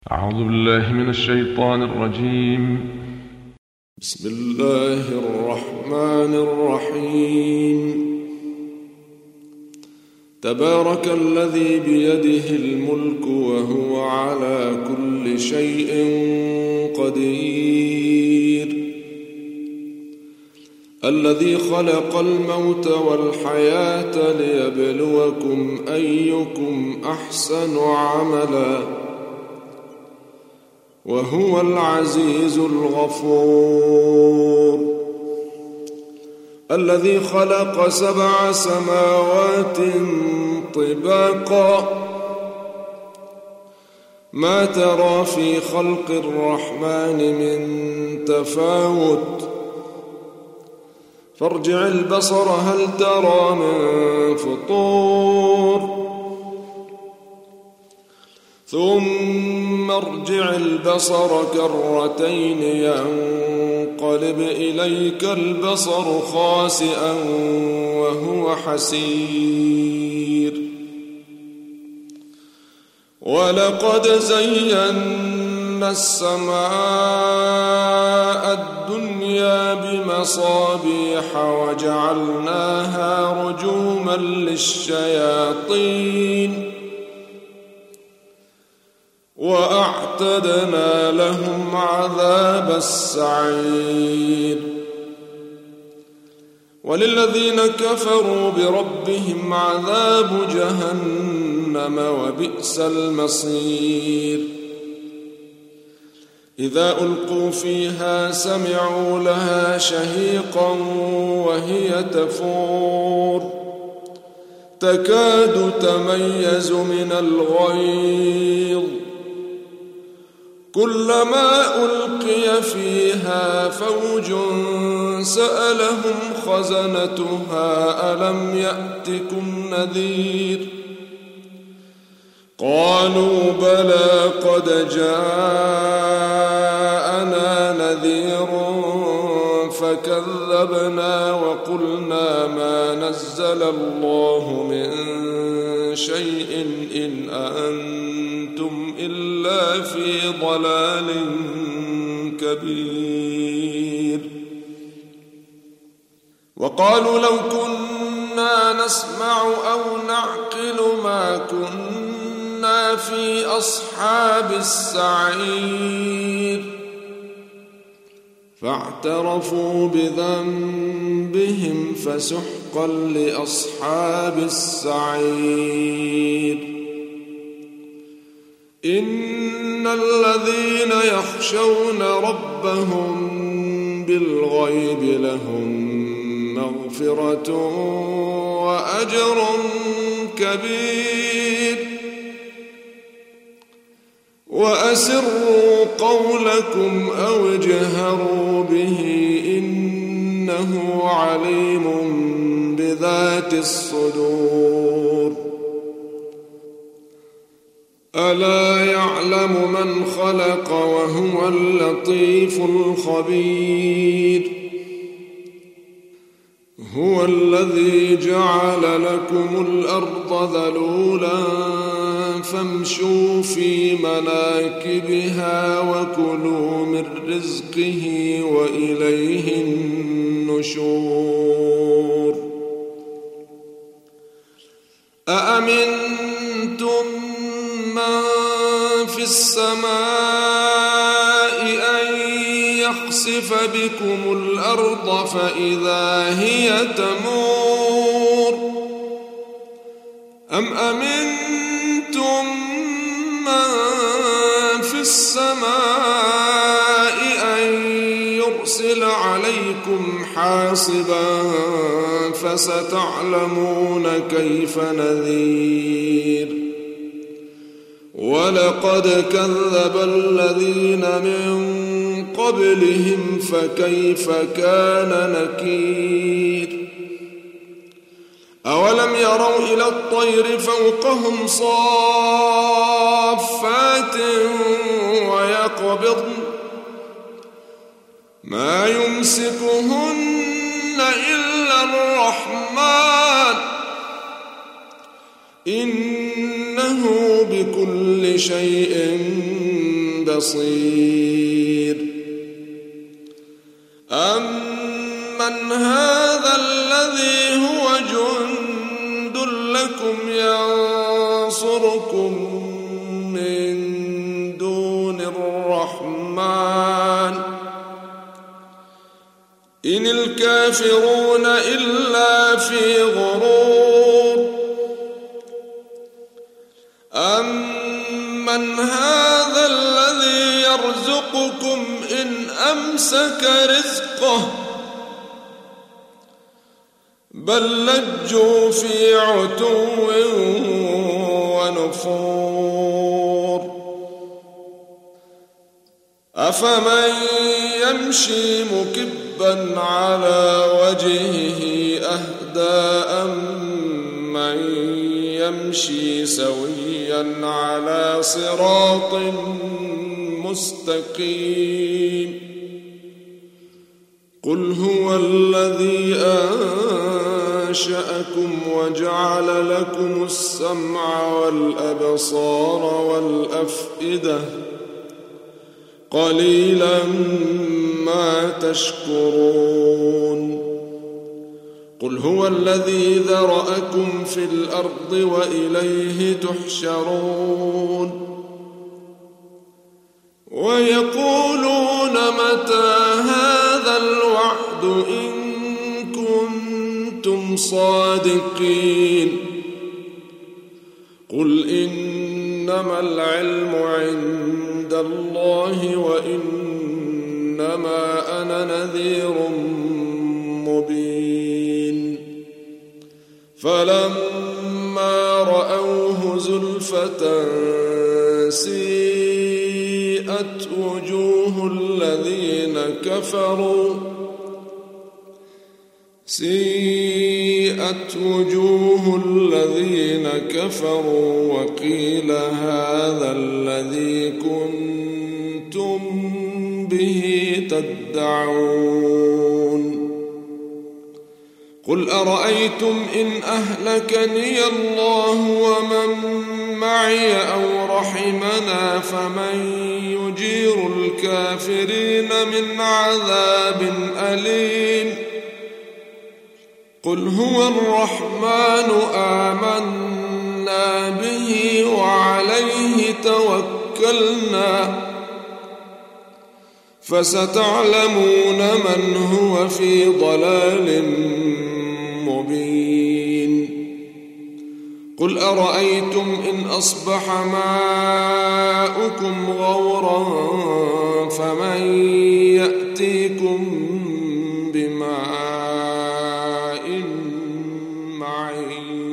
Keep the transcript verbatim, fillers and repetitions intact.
أعوذ بالله من الشيطان الرجيم. بسم الله الرحمن الرحيم. تبارك الذي بيده الملك وهو على كل شيء قدير، الذي خلق الموت والحياة ليبلوكم أيكم أحسن عملا، وهو العزيز الغفور، الذي خلق سبع سماوات طباقا، ما ترى في خلق الرحمن من تفاوت، فارجع البصر هل ترى من فطور، ثم ارجع البصر كرتين ينقلب إليك البصر خاسئا وهو حسير. ولقد زينا السماء الدنيا بمصابيح وجعلناها رجوما للشياطين، وأعتدنا لهم عذاب السعير. وللذين كفروا بربهم عذاب جهنم وبئس المصير. إذا ألقوا فيها سمعوا لها شهيقا وهي تفور، تكاد تميز من الغيظ، كلما ألقي فيها فوج سألهم خزنتها ألم يأتكم نذير، قالوا بلى قد جاءنا نذير فكذبنا وقلنا ما نزل الله من شيء إن أنتم إلا في ضلال كبير. وقالوا لو كنا نسمع أو نعقل ما كنا في أصحاب السعير، فاعترفوا بذنبهم فسحقا لأصحاب السعير. إن الذين يخشون ربهم بالغيب لهم مغفرة وأجر كبير. وأسروا قولكم أو اجهروا به إنه عليم بذات الصدور. ألا يعلم من خلق وهو اللطيف الخبير. هو الذي جعل لكم الأرض ذلولا فامشوا في مناكبها وكلوا من رزقه وإليه النشور. أأمنتم من في السماء أن يخسف بكم الأرض فإذا هي تمور، أم أمنتم من في السماء أن يرسل عليكم حاصبا فستعلمون كيف نذير. ولقد كذب الذين من قبلهم فكيف كان نكير. أولم يروا إلى الطير فوقهم صافات ويقبضن ما يمسكهن إلا الرحمن إنه بكل شيء بصير أمن هذا الذي هو جند لكم ينصركم من دون الرحمن إن الكافرون إلا في غرور أمن هذا الذي يرزقكم إن أمسك رزقه بل لجوا في عتو ونفور أفمن يمشي مكبا على وجهه أهدى أمن يمشي سويا على صراط مستقيم قل هو الذي أنشأكم وجعل لكم السمع والأبصار والأفئدة قليلا ما تشكرون قل هو الذي ذرأكم في الأرض وإليه تحشرون ويقولون متى هذا الوعد إن كنتم صادقين قل إنما العلم عند الله وإنما أنا نذير مبين فلما رأوه زلفة سيئت وجوه الذين كفروا سيئت وجوه الذين كفروا وقيل هذا الذي كنتم به تدعون قل أرأيتم إن أهلكني الله ومن معي أو رحمنا فمن يجير الكافرين من عذاب أليم قل هو الرحمن آمنا به وعليه توكلنا فستعلمون من هو في ضلال مبين قل أرأيتم إن أصبح ماؤكم غورا فمن يأتيكم بماء معين